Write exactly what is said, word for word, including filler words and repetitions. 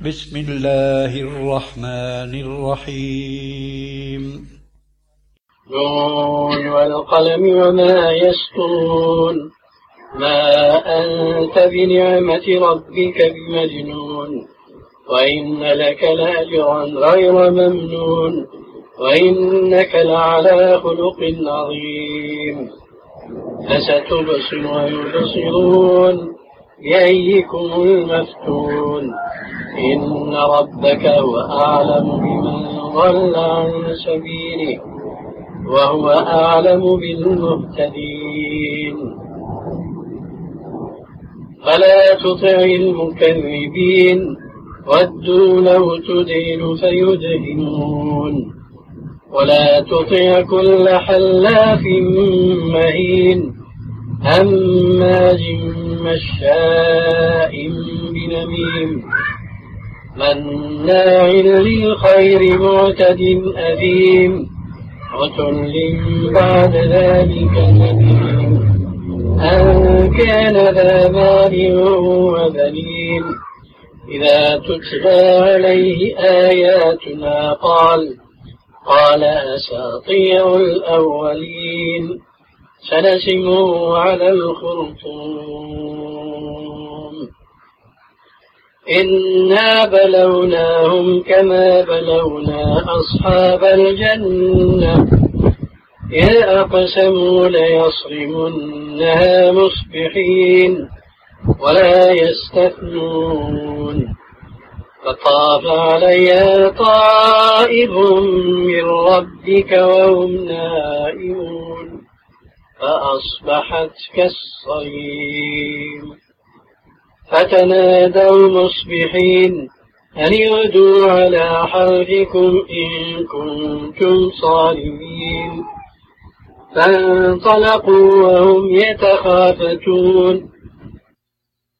بسم الله الرحمن الرحيم نون والقلم وما يسطرون ما أنت بنعمة ربك بمجنون وإن لك لأجرا غير ممنون وإنك لعلى خلق عظيم فستبصر ويبصرون بأيكم المفتون إن ربك هو أعلم بمن ضل عن سبيله وهو أعلم بالمهتدين فلا تطع المكذبين ودوا لو تدهن فيدهنون ولا تطع كل حلاف مهين هماز مشاء بنميم مناع للخير معتد أثيم عتل بعد ذلك نديم أن كان ذا مال وبنين إذا تتلى عليه آياتنا قال قال أساطير الأولين سنسمه على الخرطوم إنا بلوناهم كما بلونا أصحاب الجنة إذ أقسموا ليصرمنها مصبحين ولا يستثنون فطاف عليها طائف من ربك وهم نائمون فأصبحت كالصريم فتنادوا مصبحين أن يغدوا على حرثكم إن كنتم صارمين فانطلقوا وهم يتخافتون